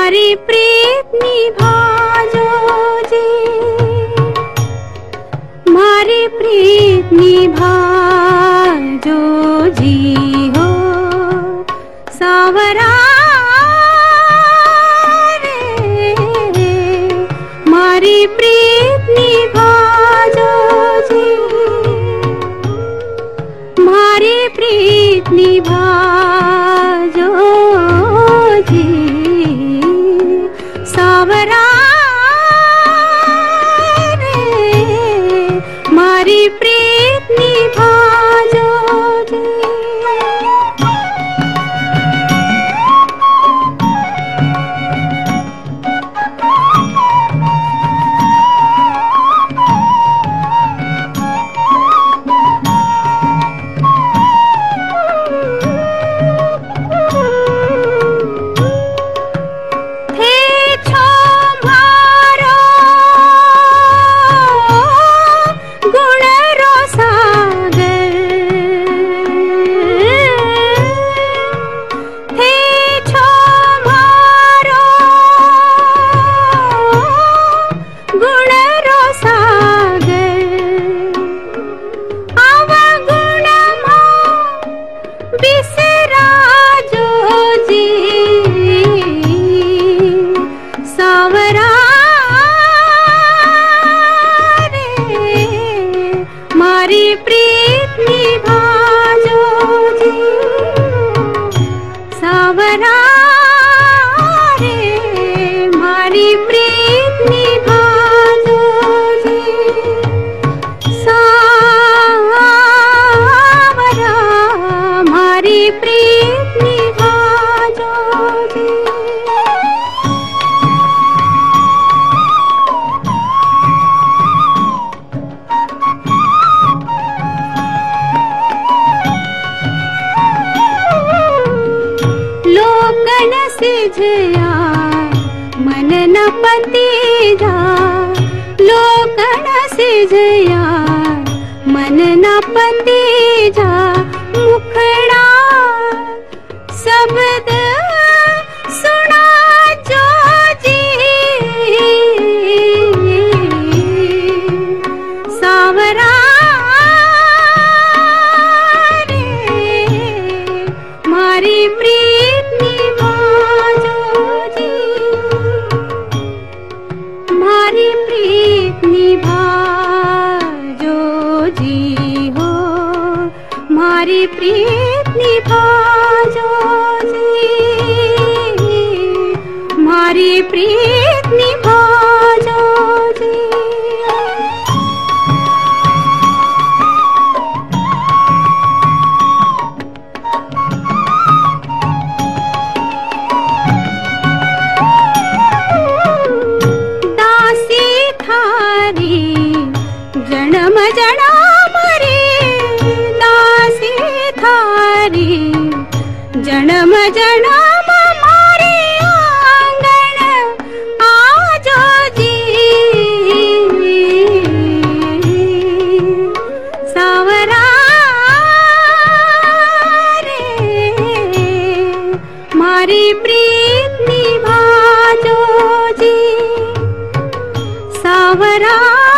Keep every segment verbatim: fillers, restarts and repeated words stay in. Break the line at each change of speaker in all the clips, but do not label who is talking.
मारी प्रीत निभाजो जी, मारी प्रीत निभाजो जी हो सावरा रे, मारी प्रीत निभाजो जी, मारी प्रीत निभाजो जी सावरा रे, मारी प्रीत निभाजो जी। मारी प्रीत निभाजो जी सावरा रे, मारी प्रीत निभाजो जी सावरा, मारी प्रीत निभाजो जी। लोकन सिझया मन न पतीजा, लोकन सिझया मन न पतीजा, मुखड़ा शब्द सुना जो जी सावरा रे, मारी प्रीत निभाजो जी, मारी प्रीत निभाजो जी हो, मारी प्रीत निभाजो जी, मारी प्रीत निभाजो जी। जन्म जन्म रे दासी थारी, जन्म जन्म मारे आंगन आजो जी सावरा रे, मारी प्रीत निभाजो जी सावरा,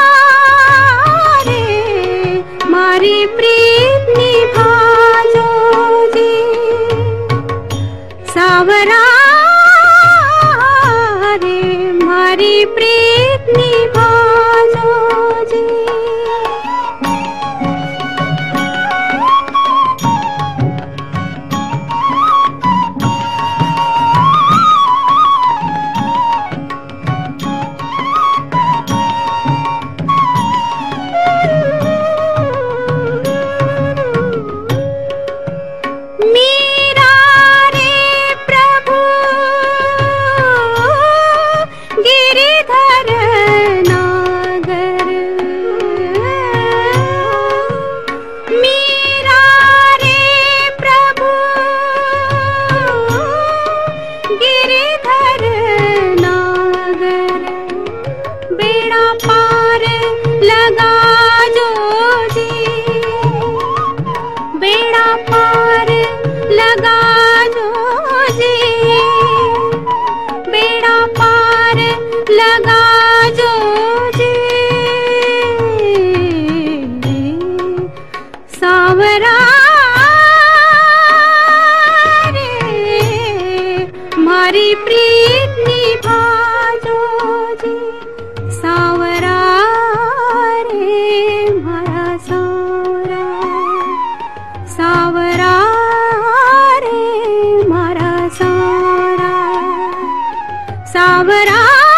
मारी प्रीत निभाजो जी सावरा रे, मारी प्रीत निभाजो जी। मीरा रे प्रभु गिरिधर ना मारी प्रीत निभाजो जी। सावरा रे मारा सावरा, सावरा रे मारा सावरा, सावरा